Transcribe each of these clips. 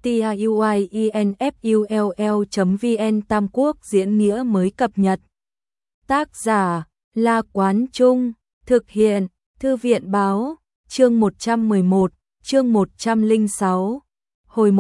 tiuinfull.vn Tam Quốc diễn nghĩa mới cập nhật. Tác giả La Quán Trung, thực hiện Thư viện Báo, chương 111, chương 106. Hồi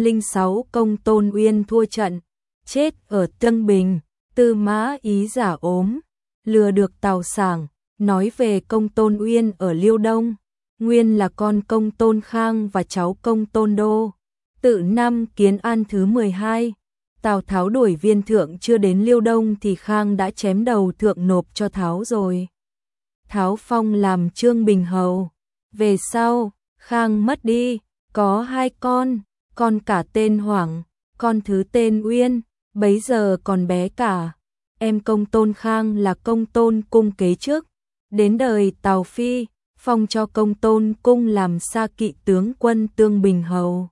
106 Công Tôn Uyên thua trận, chết ở Tân Bình, Tư Mã Ý giả ốm, lừa được Tào Sảng, nói về Công Tôn Uyên ở Liêu Đông, nguyên là con Công Tôn Khang và cháu Công Tôn Đô. Tự năm Kiến An thứ 12, Tào Tháo đuổi Viên Thượng chưa đến Liêu Đông thì Khang đã chém đầu Thượng nộp cho Tháo rồi. Tháo phong làm Trương Bình hầu. Về sau, Khang mất đi, có 2 con cả tên Hoảng, con thứ tên Uyên, bấy giờ còn bé cả. Em Công Tôn Khang là Công Tôn Cung kế chức, đến đời Tào Phi, phong cho Công Tôn Cung làm Sa Kỵ tướng quân Tương Bình hầu.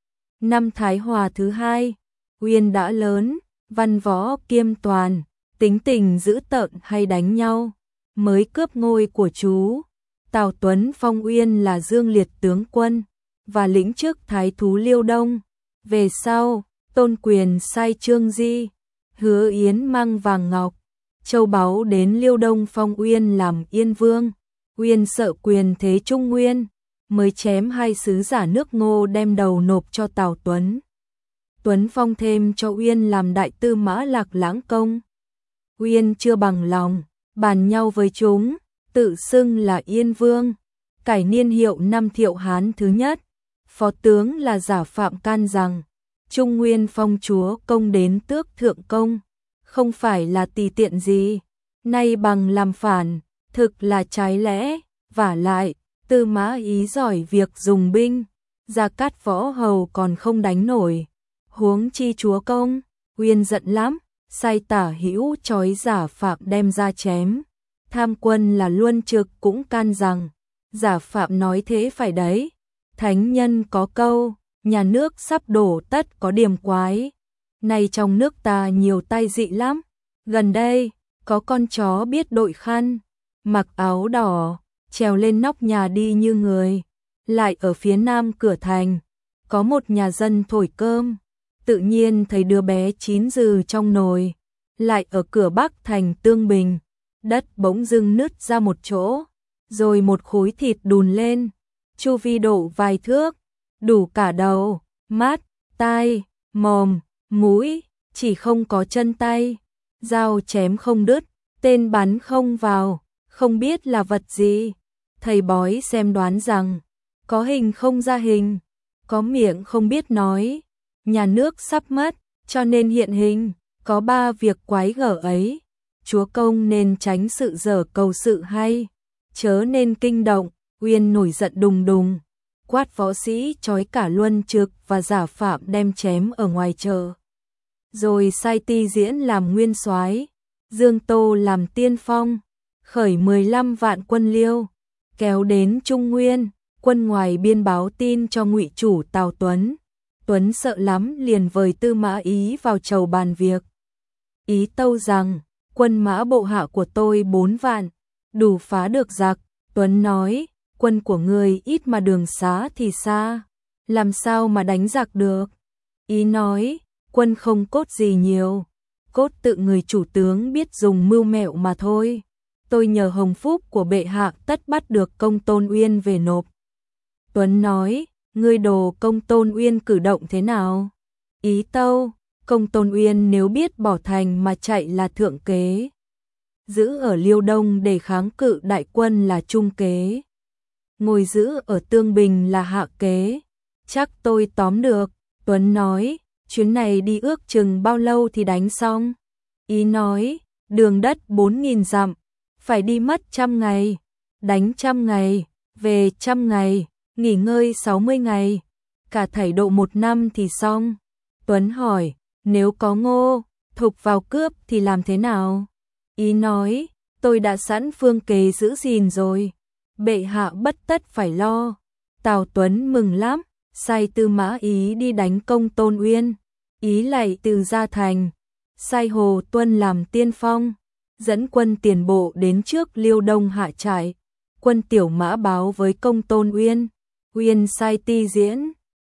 Năm Thái Hòa thứ 2, Uyên đã lớn, văn võ kiêm toàn, tính tình dữ tợn hay đánh nhau, mới cướp ngôi của chú. Tào Tuấn phong Uyên là Dương Liệt tướng quân và lĩnh chức thái thú Liêu Đông. Về sau, Tôn Quyền sai Trương Di, Hứa Yến mang vàng ngọc, châu báu đến Liêu Đông phong Uyên làm Yên Vương. Uyên sợ quyền thế Trung Nguyên, mới chém 2 sứ giả nước Ngô đem đầu nộp cho Tào Tuấn. Tuấn phong thêm cho Uyên làm đại tư mã Lạc Lãng công. Uyên chưa bằng lòng, bàn nhau với chúng, tự xưng là Yên Vương, cải niên hiệu năm Thiệu Hán thứ nhất. Phó tướng là Giả Phạm can rằng, Trung Nguyên phong chúa công đến tước thượng công, không phải là tùy tiện gì, nay bằng làm phản, thực là trái lẽ, vả lại, Tư Mã Ý giỏi việc dùng binh, Gia Cát võ hầu còn không đánh nổi, huống chi chúa công. Uyên giận lắm, sai Tả Hữu trói Giả Phạm đem ra chém. Tham quân là Luân Trực cũng can rằng, Giả Phạm nói thế phải đấy, thánh nhân có câu, nhà nước sắp đổ tất có điểm quái. Này trong nước ta nhiều tai dị lắm, gần đây, có con chó biết đội khăn, mặc áo đỏ, trèo lên nóc nhà đi như người. Lại ở phía nam cửa thành, có một nhà dân thổi cơm, tự nhiên thấy đứa bé chín rừ trong nồi. Lại ở cửa bắc thành Tương Bình, đất bỗng dưng nứt ra một chỗ, rồi một khối thịt đùn lên, chu vi độ vài thước, đủ cả đầu, mắt, tai, mồm, mũi, chỉ không có chân tay, dao chém không đứt, tên bắn không vào, không biết là vật gì. Thầy bói xem đoán rằng, có hình không ra hình, có miệng không biết nói, nhà nước sắp mất, cho nên hiện hình, có 3 việc quái gở ấy. Chúa công nên tránh sự dở cầu sự hay, chớ nên kinh động. Uyên nổi giận đùng đùng, quát võ sĩ trói cả Luân Trực và Giả Phạm đem chém ở ngoài chợ. Rồi sai Ti Diễn làm nguyên soái, Dương Tô làm tiên phong, khởi 15 vạn quân Liêu, kéo đến Trung Nguyên. Quân ngoài biên báo tin cho Ngụy chủ Tào Tuấn. Tuấn sợ lắm liền vời Tư Mã Ý vào chầu bàn việc. Ý tâu rằng, quân mã bộ hạ của tôi 4 vạn, đủ phá được giặc. Tuấn nói, quân của người ít mà đường xá thì xa, làm sao mà đánh giặc được. Ý nói, quân không cốt gì nhiều, cốt tự người chủ tướng biết dùng mưu mẹo mà thôi. Tôi nhờ hồng phúc của bệ hạ tất bắt được Công Tôn Uyên về nộp. Tuấn nói, ngươi đồ Công Tôn Uyên cử động thế nào? Ý tâu, Công Tôn Uyên nếu biết bỏ thành mà chạy là thượng kế, giữ ở Liêu Đông để kháng cự đại quân là trung kế, ngồi giữ ở Tương Bình là hạ kế, chắc tôi tóm được. Tuấn nói, chuyến này đi ước chừng bao lâu thì đánh xong? Ý nói, đường đất 4.000 dặm, phải đi mất 100 ngày, đánh 100 ngày, về 100 ngày, nghỉ ngơi 60 ngày, cả thảy độ 1 năm thì xong. Tuấn hỏi, nếu có Ngô, Thục vào cướp thì làm thế nào? Ý nói, tôi đã sẵn phương kế giữ gìn rồi, bệ hạ bất tất phải lo. Tào Tuấn mừng lắm, sai Tư Mã Ý đi đánh Công Tôn Uyên. Ý lại từ ra thành, sai Hồ Tuân làm tiên phong, dẫn quân tiền bộ đến trước Liêu Đông hạ trại. Quân tiểu mã báo với Công Tôn Uyên. Uyên sai Ti Diễn,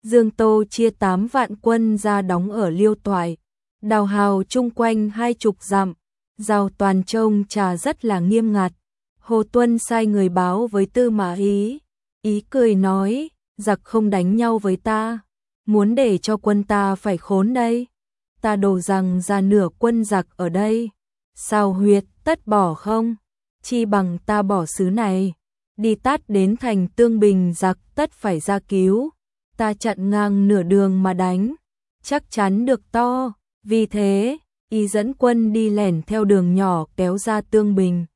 Dương Tô chia 8 vạn quân ra đóng ở Liêu Toại, đào hào chung quanh 20 dặm, giao toàn trông trà rất là nghiêm ngặt. Hồ Tuân sai người báo với Tư Mã Ý, Ý cười nói, giặc không đánh nhau với ta, muốn để cho quân ta phải khốn đây. Ta đổ rằng ra nửa quân giặc ở đây, sao huyệt tất bỏ không? Chi bằng ta bỏ xứ này, đi tát đến thành Tương Bình, giặc tất phải ra cứu. Ta chặn ngang nửa đường mà đánh, chắc chắn được to. Vì thế, Ý dẫn quân đi lẻn theo đường nhỏ kéo ra Tương Bình.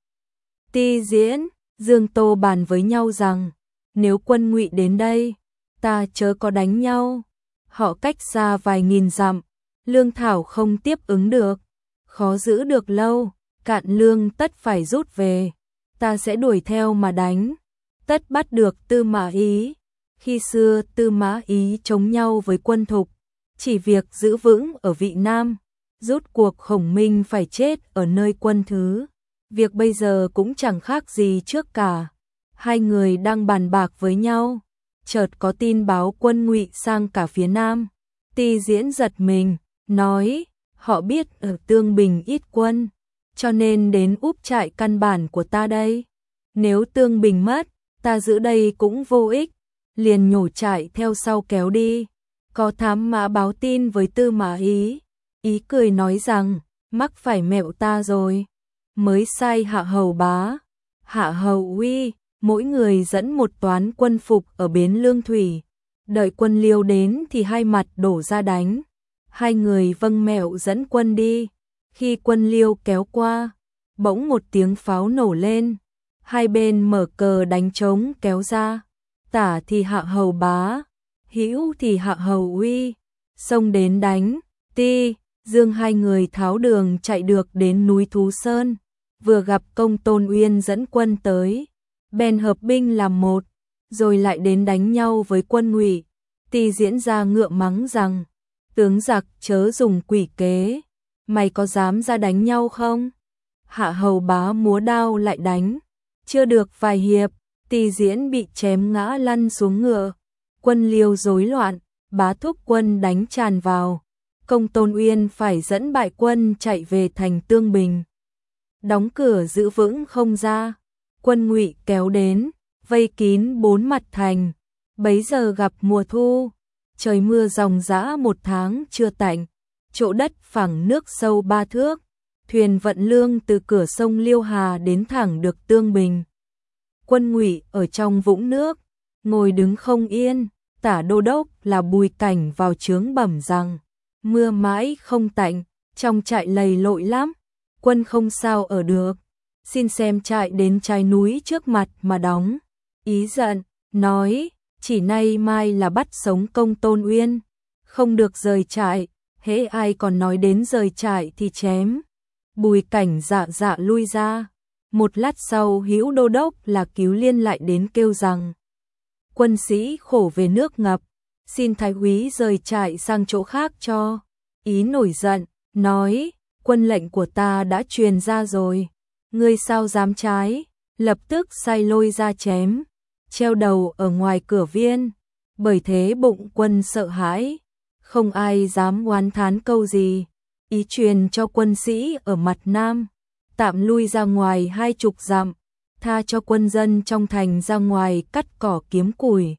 Ti Diễn, Dương Tô bàn với nhau rằng, nếu quân Ngụy đến đây, ta chớ có đánh nhau. Họ cách xa vài nghìn dặm, lương thảo không tiếp ứng được, khó giữ được lâu, cạn lương tất phải rút về. Ta sẽ đuổi theo mà đánh, tất bắt được Tư Mã Ý. Khi xưa Tư Mã Ý chống nhau với quân Thục, chỉ việc giữ vững ở Vị Nam, rút cuộc Khổng Minh phải chết ở nơi quân Thứ. Việc bây giờ cũng chẳng khác gì trước cả. Hai người đang bàn bạc với nhau, chợt có tin báo quân Ngụy sang cả phía Nam. Ti Diễn giật mình, nói, họ biết ở Tương Bình ít quân, cho nên đến úp trại căn bản của ta đây. Nếu Tương Bình mất, ta giữ đây cũng vô ích, liền nhổ trại theo sau kéo đi. Có thám mã báo tin với Tư Mã Ý, Ý cười nói rằng, mắc phải mẹo ta rồi, mới sai Hạ Hầu Bá, Hạ Hầu Uy, mỗi người dẫn một toán quân phục ở bến Lương Thủy, đợi quân Liêu đến thì hai mặt đổ ra đánh. Hai người vâng mẹo dẫn quân đi, khi quân Liêu kéo qua, bỗng một tiếng pháo nổ lên, hai bên mở cờ đánh trống kéo ra, tả thì Hạ Hầu Bá, hữu thì Hạ Hầu Uy, xông đến đánh. Ti, Dương hai người tháo đường chạy được đến núi Thú Sơn, vừa gặp Công Tôn Uyên dẫn quân tới, bèn hợp binh làm một, rồi lại đến đánh nhau với quân Ngụy. Ti Diễn ra ngựa mắng rằng, tướng giặc chớ dùng quỷ kế, mày có dám ra đánh nhau không? Hạ Hầu Bá múa đao lại đánh, chưa được vài hiệp, Ti Diễn bị chém ngã lăn xuống ngựa. Quân Liêu rối loạn, Bá thúc quân đánh tràn vào, Công Tôn Uyên phải dẫn bại quân chạy về thành Tương Bình, đóng cửa giữ vững không ra. Quân Ngụy kéo đến, vây kín bốn mặt thành. Bấy giờ gặp mùa thu, trời mưa ròng rã 1 tháng chưa tạnh, chỗ đất phẳng nước sâu 3 thước, thuyền vận lương từ cửa sông Liêu Hà đến thẳng được Tương Bình. Quân Ngụy ở trong vũng nước, ngồi đứng không yên. Tả đô đốc là Bùi Cảnh vào chướng bẩm rằng, mưa mãi không tạnh, trong trại lầy lội lắm, quân không sao ở được, xin xem trại đến trái núi trước mặt mà đóng. Ý giận, nói, chỉ nay mai là bắt sống Công Tôn Uyên, không được rời trại, hễ ai còn nói đến rời trại thì chém. Bùi Cảnh dạ dạ lui ra. Một lát sau hữu đô đốc là Cứu Liên lại đến kêu rằng, quân sĩ khổ về nước ngập, xin thái úy rời trại sang chỗ khác cho. Ý nổi giận, nói, quân lệnh của ta đã truyền ra rồi, ngươi sao dám trái, lập tức sai lôi ra chém, treo đầu ở ngoài cửa viên. Bởi thế bụng quân sợ hãi, không ai dám oán thán câu gì. Ý truyền cho quân sĩ ở mặt Nam, tạm lui ra ngoài 20 dặm, tha cho quân dân trong thành ra ngoài cắt cỏ kiếm củi,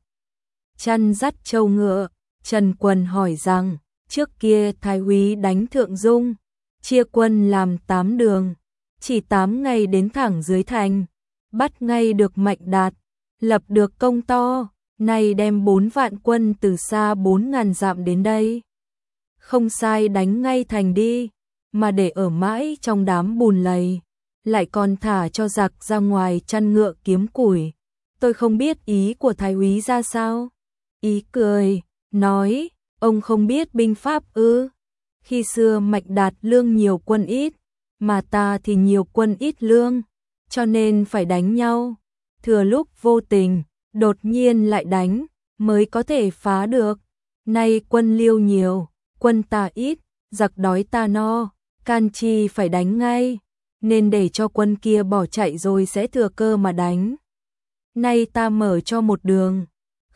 chăn dắt trâu ngựa. Trần Quần hỏi rằng, trước kia thái úy đánh Thượng Dung, chia quân làm 8 đường, chỉ 8 ngày đến thẳng dưới thành, bắt ngay được Mạnh Đạt, lập được công to, nay đem 4 vạn quân từ xa 4.000 dặm đến đây. Không sai đánh ngay thành đi, mà để ở mãi trong đám bùn lầy, lại còn thả cho giặc ra ngoài chăn ngựa kiếm củi. Tôi không biết ý của thái úy ra sao. Ý cười, nói, ông không biết binh pháp ư? Khi xưa Mạnh Đạt lương nhiều quân ít, mà ta thì nhiều quân ít lương, cho nên phải đánh nhau. Thừa lúc vô tình, đột nhiên lại đánh, mới có thể phá được. Nay quân Liêu nhiều, quân ta ít, giặc đói ta no, can chi phải đánh ngay, nên để cho quân kia bỏ chạy rồi sẽ thừa cơ mà đánh. Nay ta mở cho một đường,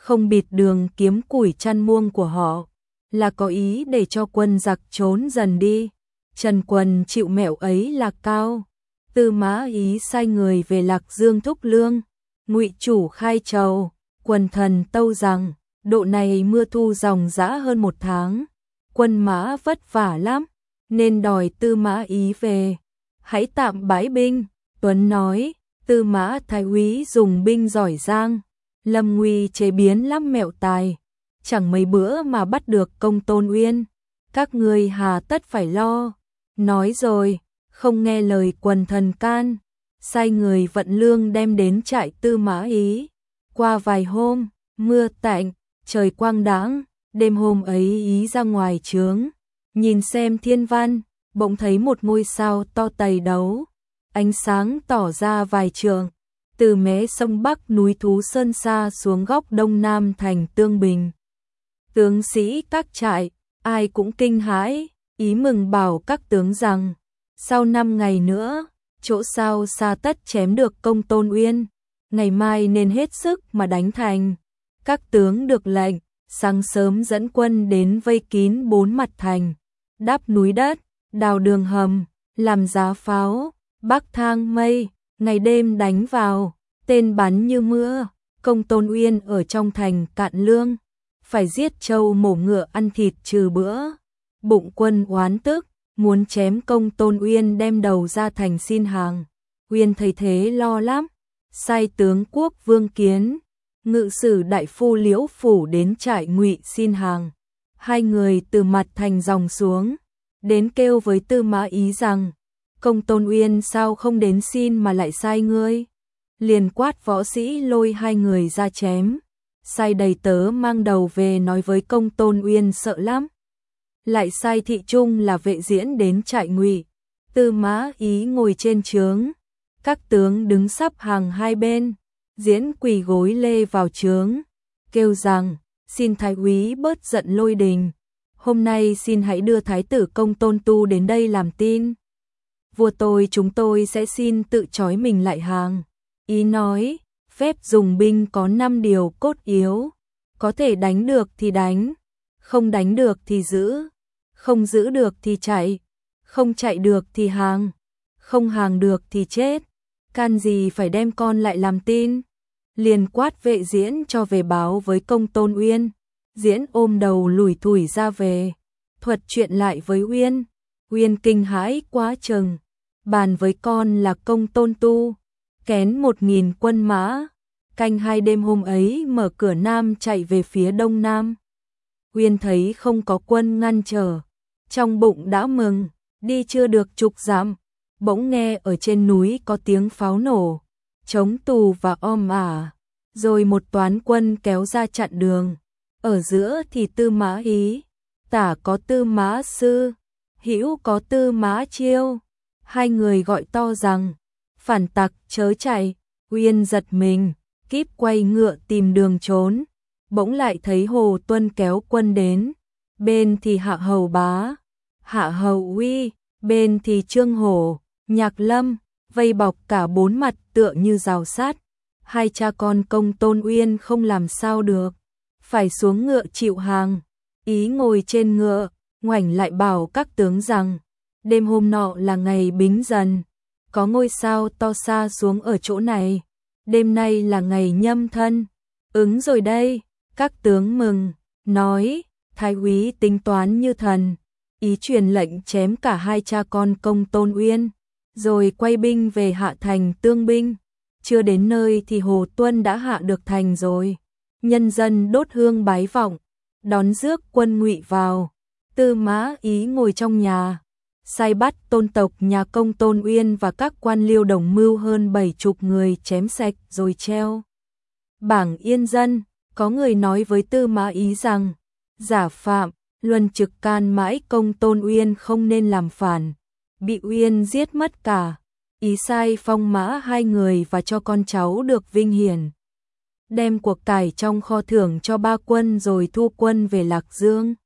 không bịt đường kiếm củi chăn muông của họ, là có ý để cho quân giặc trốn dần đi. Trần Quần chịu mẹo ấy là cao. Tư Mã Ý sai người về Lạc Dương thúc lương. Ngụy chủ khai trầu, quần thần tâu rằng, độ này mưa thu ròng rã hơn 1 tháng, quân mã vất vả lắm, nên đòi Tư Mã Ý về. Hãy tạm bãi binh. Tuấn nói, Tư Mã Thái úy dùng binh giỏi giang, Lâm Nguy chế biến lắm mẹo tài, chẳng mấy bữa mà bắt được Công Tôn Uyên, các ngươi hà tất phải lo. Nói rồi, không nghe lời quần thần can, sai người vận lương đem đến trại Tư Mã Ý. Qua vài hôm, mưa tạnh, trời quang đãng, đêm hôm ấy Ý ra ngoài trướng, nhìn xem thiên văn, bỗng thấy một ngôi sao to tầy đấu, ánh sáng tỏ ra vài trượng, từ mé sông Bắc núi Thú Sơn xa xuống góc đông nam thành Tương Bình. Tướng sĩ các trại, ai cũng kinh hãi, Ý mừng bảo các tướng rằng, sau 5 ngày nữa, chỗ sao xa tất chém được Công Tôn Uyên, ngày mai nên hết sức mà đánh thành. Các tướng được lệnh, sáng sớm dẫn quân đến vây kín 4 mặt thành, đắp núi đất, đào đường hầm, làm giá pháo, bắc thang mây, ngày đêm đánh vào, tên bắn như mưa. Công Tôn Uyên ở trong thành cạn lương, phải giết trâu mổ ngựa ăn thịt trừ bữa. Bụng quân oán tức, muốn chém Công Tôn Uyên đem đầu ra thành xin hàng. Uyên thấy thế lo lắm, sai tướng quốc Vương Kiến, ngự sử đại phu Liễu Phủ đến trại Ngụy xin hàng. Hai người từ mặt thành dòng xuống, đến kêu với Tư Mã Ý rằng, Công Tôn Uyên sao không đến xin mà lại sai ngươi. Liền quát võ sĩ lôi hai người ra chém, sai đầy tớ mang đầu về nói với Công Tôn Uyên sợ lắm. Lại sai thị trung là vệ diễn đến trại Ngụy. Tư Mã Ý ngồi trên trướng, các tướng đứng sắp hàng hai bên, diễn quỳ gối lê vào trướng, kêu rằng, xin thái úy bớt giận Lôi Đình, hôm nay xin hãy đưa thái tử Công Tôn Tu đến đây làm tin. Vua chúng tôi sẽ xin tự trói mình lại hàng. Ý nói, phép dùng binh có 5 điều cốt yếu, có thể đánh được thì đánh, không đánh được thì giữ, không giữ được thì chạy, không chạy được thì hàng, không hàng được thì chết. Can gì phải đem con lại làm tin. Liền quát vệ diễn cho về báo với Công Tôn Uyên. Diễn ôm đầu lủi thủi ra về, thuật chuyện lại với Uyên. Uyên kinh hãi quá chừng, bàn với con là Công Tôn Tu, kén 1000 quân mã, canh 2 đêm hôm ấy mở cửa nam chạy về phía đông nam. Uyên thấy không có quân ngăn trở, trong bụng đã mừng, đi chưa được chục dặm, bỗng nghe ở trên núi có tiếng pháo nổ, trống tù và om ả, rồi một toán quân kéo ra chặn đường. Ở giữa thì Tư Mã Ý, tả có Tư Mã Sư, hữu có Tư Mã Chiêu. Hai người gọi to rằng, phản tặc chớ chạy. Uyên giật mình, kíp quay ngựa tìm đường trốn, bỗng lại thấy Hồ Tuân kéo quân đến, bên thì Hạ Hầu Bá, Hạ Hầu Uy, bên thì Trương Hổ, Nhạc Lâm, vây bọc cả 4 mặt tựa như rào sát. Hai cha con Công Tôn Uyên không làm sao được, phải xuống ngựa chịu hàng. Ý ngồi trên ngựa, ngoảnh lại bảo các tướng rằng, đêm hôm nọ là ngày Bính Dần, có ngôi sao to xa xuống ở chỗ này, đêm nay là ngày Nhâm Thân. Ứng rồi đây. Các tướng mừng, nói, thái úy tính toán như thần. Ý truyền lệnh chém cả hai cha con Công Tôn Uyên, rồi quay binh về hạ thành Tương Binh. Chưa đến nơi thì Hồ Tuân đã hạ được thành rồi. Nhân dân đốt hương bái vọng, đón rước quân Ngụy vào. Tư Mã Ý ngồi trong nhà, sai bắt tôn tộc nhà Công Tôn Uyên và các quan liêu đồng mưu hơn 70 người chém sạch rồi treo bảng yên dân. Có người nói với Tư Mã Ý rằng, giả phạm, luân trực can mãi Công Tôn Uyên không nên làm phản, bị Uyên giết mất cả. Ý sai phong mã 2 người và cho con cháu được vinh hiển, đem cuộc cải trong kho thưởng cho 3 quân rồi thu quân về Lạc Dương.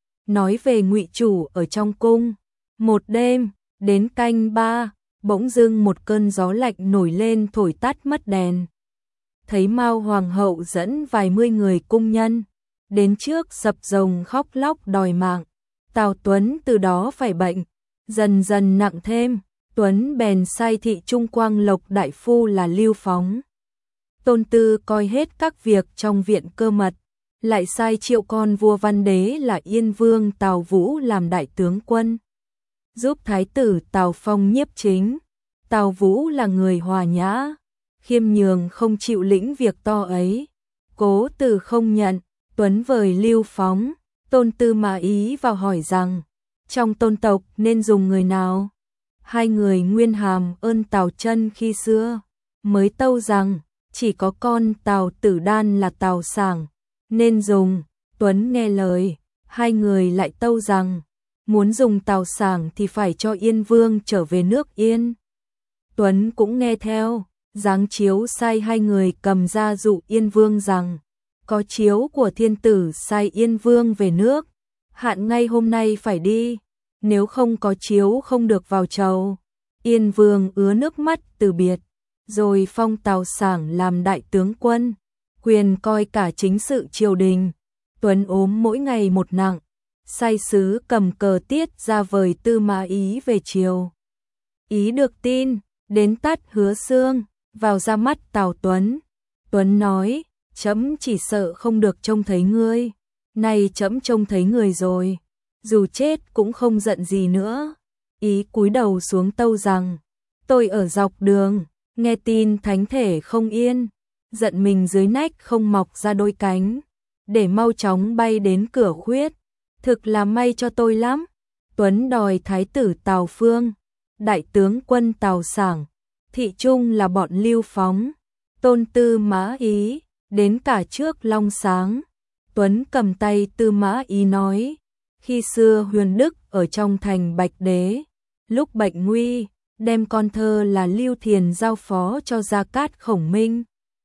Nói về Ngụy chủ ở trong cung, một đêm, đến canh 3, bỗng dưng một cơn gió lạnh nổi lên thổi tắt mất đèn. thấy Mao Hoàng hậu dẫn vài mươi người cung nhân đến trước dập dồng khóc lóc đòi mạng. Tào Tuấn từ đó phải bệnh, dần dần nặng thêm, Tuấn bèn sai thị trung quang lộc đại phu là Lưu Phóng. Tôn Tư coi hết các việc trong viện cơ mật, lại sai triệu con vua văn đế là Yên Vương Tào Vũ làm đại tướng quân, giúp thái tử Tào Phong nhiếp chính. Tào Vũ là người hòa nhã, khiêm nhường không chịu lĩnh việc to ấy. Cố Từ không nhận, Tuấn vời Lưu Phóng, Tôn Tư mà ý vào hỏi rằng, trong Tôn tộc nên dùng người nào? Hai người nguyên hàm ơn Tào Chân khi xưa, mới tâu rằng, chỉ có con Tào Tử Đan là Tào Sảng, nên dùng. Tuấn nghe lời, hai người lại tâu rằng, muốn dùng Tào Sảng thì phải cho Yên Vương trở về nước Yên. Tuấn cũng nghe theo, giáng chiếu sai hai người cầm ra dụ Yên Vương rằng, có chiếu của thiên tử sai Yên Vương về nước, hạn ngay hôm nay phải đi, nếu không có chiếu không được vào chầu. Yên Vương ứa nước mắt từ biệt, rồi phong Tào Sảng làm đại tướng quân, quyền coi cả chính sự triều đình. Tuấn ốm mỗi ngày một nặng, sai sứ cầm cờ tiết ra vời Tư Mã Ý về triều. Ý được tin, đến tắt Hứa Xương, vào ra mắt Tào Tuấn. Tuấn nói, trẫm chỉ sợ không được trông thấy ngươi, nay trẫm trông thấy người rồi, dù chết cũng không giận gì nữa. Ý cúi đầu xuống tâu rằng, tôi ở dọc đường, nghe tin thánh thể không yên, giận mình dưới nách không mọc ra đôi cánh, để mau chóng bay đến cửa khuyết, thực là may cho tôi lắm. Tuấn đòi thái tử Tào Phương, đại tướng quân Tào Sảng, thị trung là bọn Lưu Phóng, Tôn Tư Mã Ý, đến cả trước Long Sáng. Tuấn cầm tay Tư Mã Ý nói, khi xưa Huyền Đức ở trong thành Bạch Đế, lúc bệnh nguy, đem con thơ là Lưu Thiền giao phó cho Gia Cát Khổng Minh.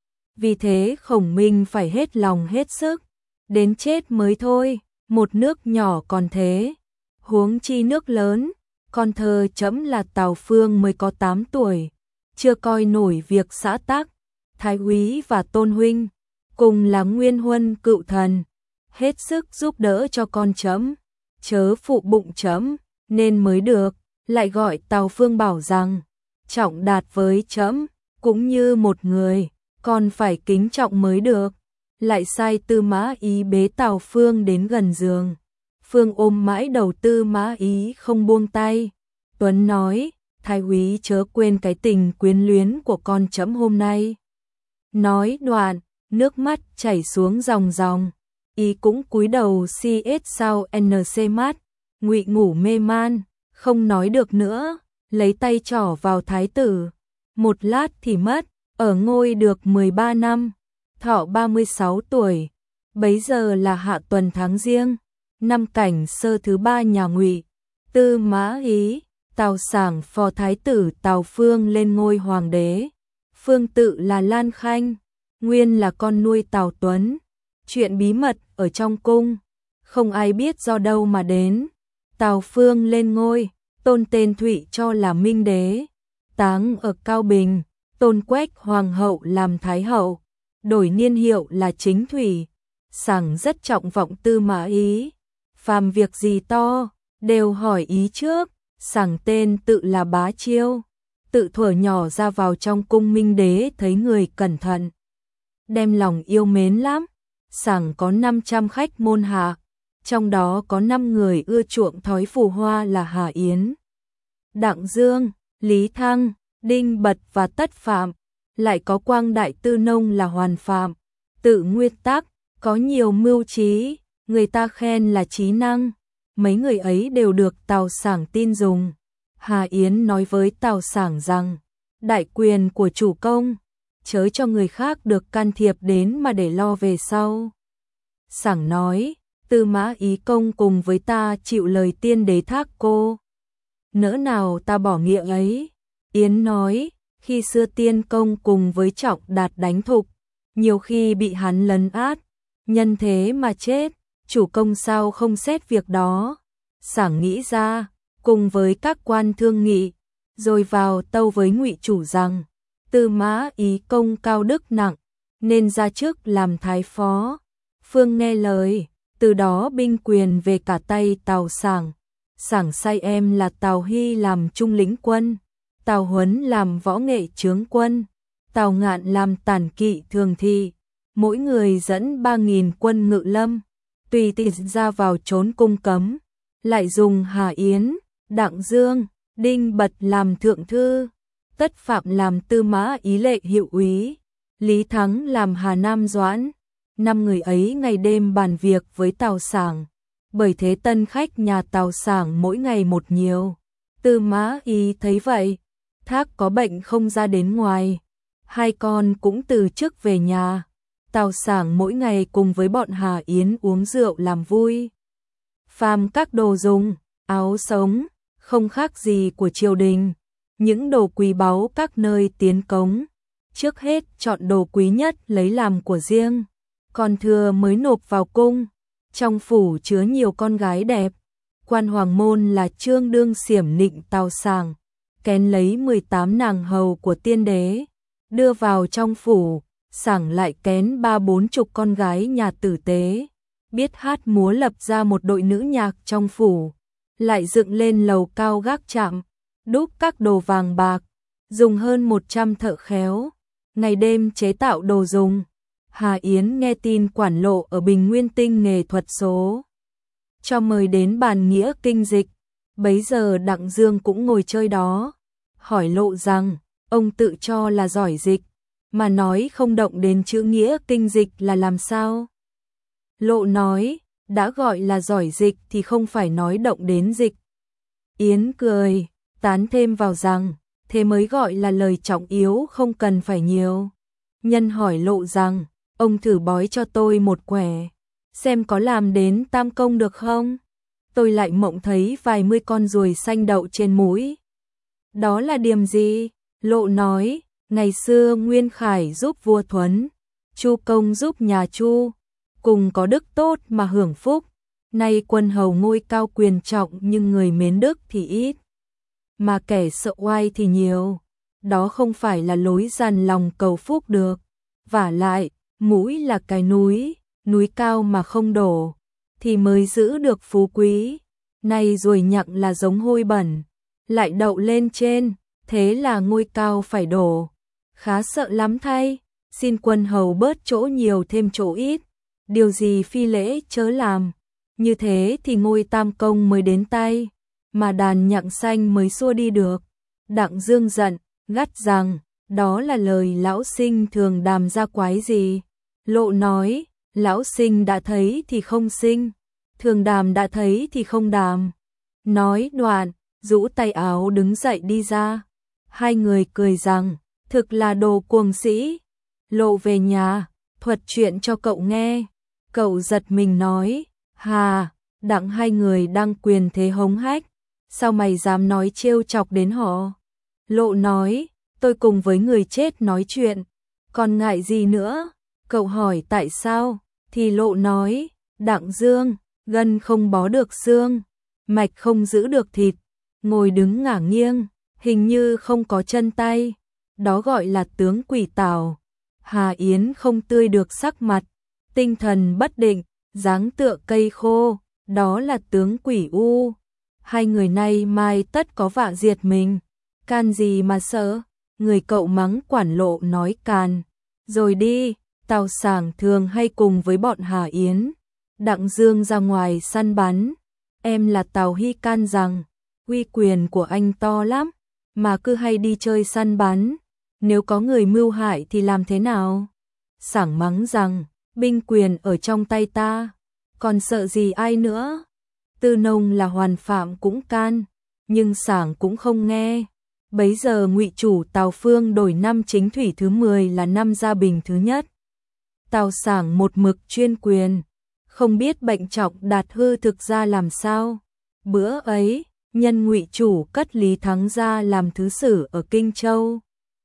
Vì thế Khổng Minh phải hết lòng hết sức, đến chết mới thôi, một nước nhỏ còn thế, huống chi nước lớn. Con thơ trẫm là Tào Phương mới có 8 tuổi, chưa coi nổi việc xã tắc, thái úy và tôn huynh, cùng là nguyên huân cựu thần, hết sức giúp đỡ cho con trẫm, chớ phụ bụng trẫm, nên mới được. Lại gọi Tào Phương bảo rằng, trọng đạt với trẫm, cũng như một người, còn phải kính trọng mới được. Lại sai Tư Mã Ý bế Tào Phương đến gần giường. Phương ôm mãi đầu Tư Mã Ý không buông tay. Tuấn nói, thái úy chớ quên cái tình quyến luyến của con trẫm hôm nay. Nói đoạn, nước mắt chảy xuống ròng ròng. Ý cũng cúi đầu cs sau nc mắt, ngụy ngủ mê man, không nói được nữa, lấy tay trỏ vào thái tử. Một lát thì mất, ở ngôi được 13 năm, thọ 36 tuổi. Bấy giờ là hạ tuần tháng Giêng, năm Cảnh Sơ thứ 3 nhà Ngụy. Tư Mã Ý, Tào Sảng phò thái tử Tào Phương lên ngôi hoàng đế. Phương tự là Lan Khanh, nguyên là con nuôi Tào Tuấn. Chuyện bí mật ở trong cung, không ai biết do đâu mà đến. Tào Phương lên ngôi, tôn tên Thụy cho là Minh đế, táng ở Cao Bình, tôn Quách hoàng hậu làm thái hậu, đổi niên hiệu là Chính Thủy. Sảng rất trọng vọng Tư Mã Ý, phàm việc gì to đều hỏi ý trước. Sảng tên tự là Bá Chiêu, tự thuở nhỏ ra vào trong cung Minh đế thấy người cẩn thận, đem lòng yêu mến lắm. Sảng có 500 khách môn hạ, trong đó có 5 người ưa chuộng thói phù hoa là Hà Yến, Đặng Dương, Lý Thăng, Đinh Bật và Tất Phạm. Lại có Quang Đại Tư Nông là Hoàn Phạm, tự nguyên tắc, có nhiều mưu trí, người ta khen là trí năng. Mấy người ấy đều được Tào Sảng tin dùng. Hà Yến nói với Tào Sảng rằng, đại quyền của chủ công, chớ cho người khác được can thiệp đến mà để lo về sau. Sảng nói, Tư Mã Ý công cùng với ta chịu lời tiên đế thác cô, nỡ nào ta bỏ nghĩa ấy. Yến nói, khi xưa tiên công cùng với Trọng Đạt đánh thục, nhiều khi bị hắn lấn át, nhân thế mà chết, chủ công sao không xét việc đó. Sảng nghĩ ra, cùng với các quan thương nghị, rồi vào tâu với Ngụy chủ rằng, Tư Mã Ý công cao đức nặng, nên ra chức làm thái phó. Phương nghe lời, từ đó binh quyền về cả tay Tào Sảng. Sảng sai em là Tào Hy làm trung lĩnh quân, Tào Huấn làm võ nghệ chướng quân, Tào Ngạn làm tản kỵ thường thị, mỗi người dẫn 3.000 quân ngự lâm, tùy tiện ra vào trốn cung cấm, lại dùng Hà Yến, Đặng Dương, Đinh Bật làm thượng thư, Tất Phạm làm tư mã ý lệ hiệu úy, Lý Thắng làm Hà Nam doãn. 5 người ấy ngày đêm bàn việc với Tào Sảng, bởi thế tân khách nhà Tào Sảng mỗi ngày một nhiều. Tư mã ý thấy vậy, Thác có bệnh không ra đến ngoài, hai con cũng từ chức về nhà. Tào Sảng mỗi ngày cùng với bọn Hà Yến uống rượu làm vui. Phàm các đồ dùng, áo sống, không khác gì của triều đình, những đồ quý báu các nơi tiến cống. Trước hết chọn đồ quý nhất lấy làm của riêng, còn thừa mới nộp vào cung. Trong phủ chứa nhiều con gái đẹp, quan hoàng môn là Trương Đương xiểm nịnh Tào Sảng, kén lấy 18 nàng hầu của tiên đế, đưa vào trong phủ. Sảng lại kén 30-40 con gái nhà tử tế, biết hát múa lập ra một đội nữ nhạc trong phủ, lại dựng lên lầu cao gác trạm, đúc các đồ vàng bạc, dùng hơn 100 thợ khéo, ngày đêm chế tạo đồ dùng. Hà Yến nghe tin quản lộ ở Bình Nguyên tinh nghề thuật số, cho mời đến bàn nghĩa kinh dịch. Bấy giờ Đặng Dương cũng ngồi chơi đó, hỏi Lộ rằng, ông tự cho là giỏi dịch, mà nói không động đến chữ nghĩa kinh dịch là làm sao? Lộ nói, đã gọi là giỏi dịch thì không phải nói động đến dịch. Yến cười, tán thêm vào rằng, thế mới gọi là lời trọng yếu không cần phải nhiều. Nhân hỏi Lộ rằng, ông thử bói cho tôi một quẻ, xem có làm đến tam công được không? Tôi lại mộng thấy vài mươi con ruồi xanh đậu trên mũi. Đó là điểm gì? Lộ nói, ngày xưa Nguyên Khải giúp vua Thuấn, Chu Công giúp nhà Chu, cùng có đức tốt mà hưởng phúc. Nay quân hầu ngôi cao quyền trọng nhưng người mến đức thì ít, mà kẻ sợ oai thì nhiều. Đó không phải là lối dằn lòng cầu phúc được. Vả lại, mũi là cái núi, núi cao mà không đổ, thì mới giữ được phú quý. Nay ruồi nhặng là giống hôi bẩn, lại đậu lên trên, thế là ngôi cao phải đổ. Khá sợ lắm thay, xin quân hầu bớt chỗ nhiều thêm chỗ ít, điều gì phi lễ chớ làm. Như thế thì ngôi tam công mới đến tay, mà đàn nhặng xanh mới xua đi được. Đặng Dương giận, gắt rằng, đó là lời lão sinh thường đàm ra quái gì. Lộ nói, lão sinh đã thấy thì không sinh, thường đàm đã thấy thì không đàm. Nói đoạn, rũ tay áo đứng dậy đi ra. Hai người cười rằng, thực là đồ cuồng sĩ. Lộ về nhà, thuật chuyện cho cậu nghe. Cậu giật mình nói, hà, Đặng hai người đang quyền thế hống hách, sao mày dám nói trêu chọc đến họ? Lộ nói, tôi cùng với người chết nói chuyện, còn ngại gì nữa? Cậu hỏi tại sao? Thì Lộ nói, Đặng Dương, gân không bó được xương, mạch không giữ được thịt, ngồi đứng ngả nghiêng, hình như không có chân tay, đó gọi là tướng quỷ tào. Hà Yến không tươi được sắc mặt, tinh thần bất định, dáng tựa cây khô, đó là tướng quỷ u. Hai người này mai tất có vạ diệt mình, can gì mà sợ? Người cậu mắng quản Lộ nói càn, rồi đi. Tào Sảng thường hay cùng với bọn Hà Yến, Đặng Dương ra ngoài săn bắn. Em là Tào Hy can rằng, uy quyền của anh to lắm, mà cứ hay đi chơi săn bắn, nếu có người mưu hại thì làm thế nào? Sảng mắng rằng, binh quyền ở trong tay ta, còn sợ gì ai nữa? Tư Nông là hoàn phạm cũng can, nhưng Sảng cũng không nghe. Bấy giờ ngụy chủ Tào Phương đổi năm Chính Thủy thứ 10 là năm Gia Bình thứ nhất. Tào Sảng một mực chuyên quyền, không biết bệnh trọng Đạt hư thực ra làm sao. Bữa ấy, nhân ngụy chủ cất Lý Thắng ra làm thứ sử ở Kinh Châu.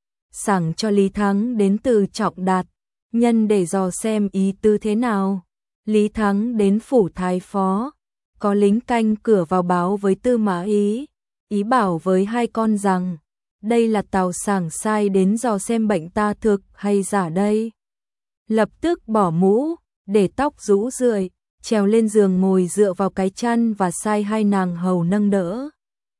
Sảng cho Lý Thắng đến từ Trọng Đạt, nhân để dò xem ý tư thế nào. Lý Thắng đến phủ thái phó, có lính canh cửa vào báo với Tư Mã Ý. Ý bảo với hai con rằng, đây là Tào Sảng sai đến dò xem bệnh ta thực hay giả đây. lập tức bỏ mũ, để tóc rũ rượi, trèo lên giường ngồi dựa vào cái chăn và sai hai nàng hầu nâng đỡ.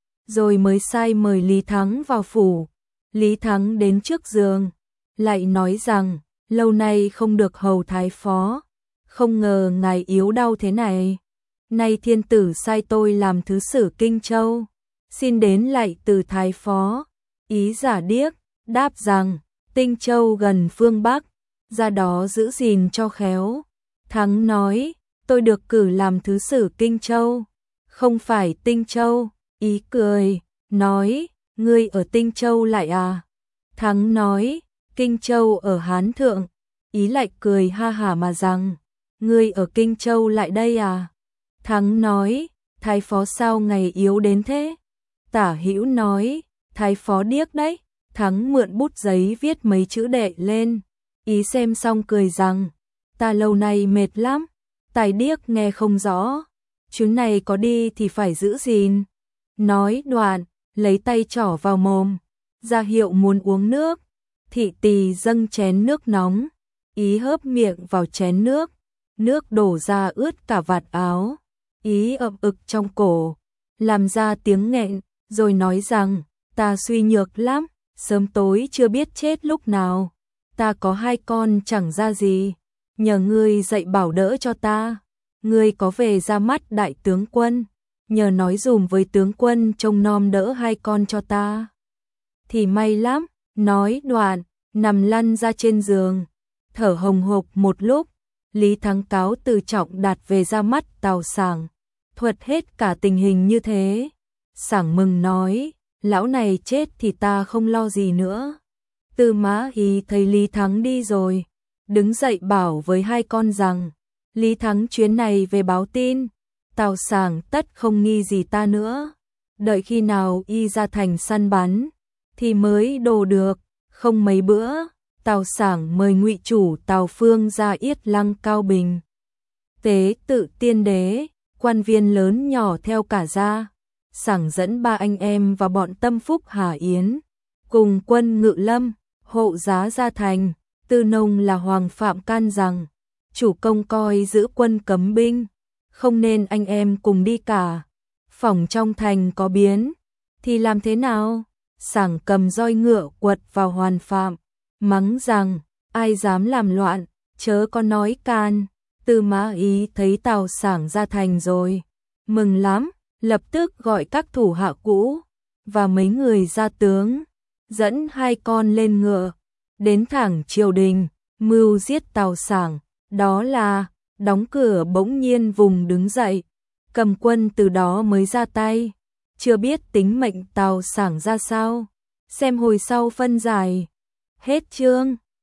Rồi mới sai mời Lý Thắng vào phủ. Lý Thắng đến trước giường, lại nói rằng, lâu nay không được hầu thái phó, không ngờ ngài yếu đau thế này. Nay thiên tử sai tôi làm thứ sử Kinh Châu, xin đến lạy từ thái phó. Ý giả điếc, đáp rằng, Tinh Châu gần phương Bắc, ra đó giữ gìn cho khéo. Thắng nói, tôi được cử làm thứ sử Kinh Châu, không phải Tinh Châu. Ý cười, nói, ngươi ở Tinh Châu lại à? Thắng nói, Kinh Châu ở Hán Thượng. Ý lại cười ha hả mà rằng, ngươi ở Kinh Châu lại đây à? Thắng nói, thái phó sao ngày yếu đến thế? Tả Hữu nói, thái phó điếc đấy. Thắng mượn bút giấy viết mấy chữ đệ lên. Ý xem xong cười rằng, ta lâu nay mệt lắm, tài điếc nghe không rõ, chuyến này có đi thì phải giữ gìn. Nói đoạn, lấy tay trỏ vào mồm, ra hiệu muốn uống nước. Thị tỳ dâng chén nước nóng, ý hớp miệng vào chén nước, nước đổ ra ướt cả vạt áo. Ý ậm ực trong cổ, làm ra tiếng nghẹn, rồi nói rằng, ta suy nhược lắm, sớm tối chưa biết chết lúc nào. Ta có hai con chẳng ra gì, nhờ ngươi dạy bảo đỡ cho ta. Ngươi có về ra mắt đại tướng quân, nhờ nói dùm với tướng quân trông nom đỡ hai con cho ta. Thì may lắm, nói đoạn, nằm lăn ra trên giường, thở hồng hộc một lúc. Lý Thắng cáo từ Trọng Đạt về ra mắt Tào Sảng, thuật hết cả tình hình như thế. Sảng mừng nói, lão này chết thì ta không lo gì nữa. Tư Mã Ý thấy Lý Thắng đi rồi, đứng dậy bảo với hai con rằng, Lý Thắng chuyến này về báo tin, Tào Sảng tất không nghi gì ta nữa. Đợi khi nào y ra thành săn bắn, thì mới đồ được. Không mấy bữa, Tào Sảng mời ngụy chủ Tào Phương ra Yết Lăng Cao Bình. Tế tự tiên đế, quan viên lớn nhỏ theo cả ra. Sảng dẫn ba anh em và bọn tâm phúc Hà Yến, cùng quân Ngự Lâm, hộ giá ra thành. Tư Nông là Hoàng Phạm can rằng, chủ công coi giữ quân cấm binh, không nên anh em cùng đi cả. Phỏng trong thành có biến, thì làm thế nào? Sảng cầm roi ngựa quật vào Hoàn Phạm, mắng rằng, ai dám làm loạn, chớ có nói can. Tư Mã Ý thấy Tào Sảng ra thành rồi, mừng lắm, lập tức gọi các thủ hạ cũ và mấy người ra tướng, dẫn hai con lên ngựa, đến thẳng triều đình, mưu giết Tào Sảng. Đó là, đóng cửa bỗng nhiên vùng đứng dậy, cầm quân từ đó mới ra tay, chưa biết tính mệnh Tào Sảng ra sao. Xem hồi sau phân giải. Hết chương.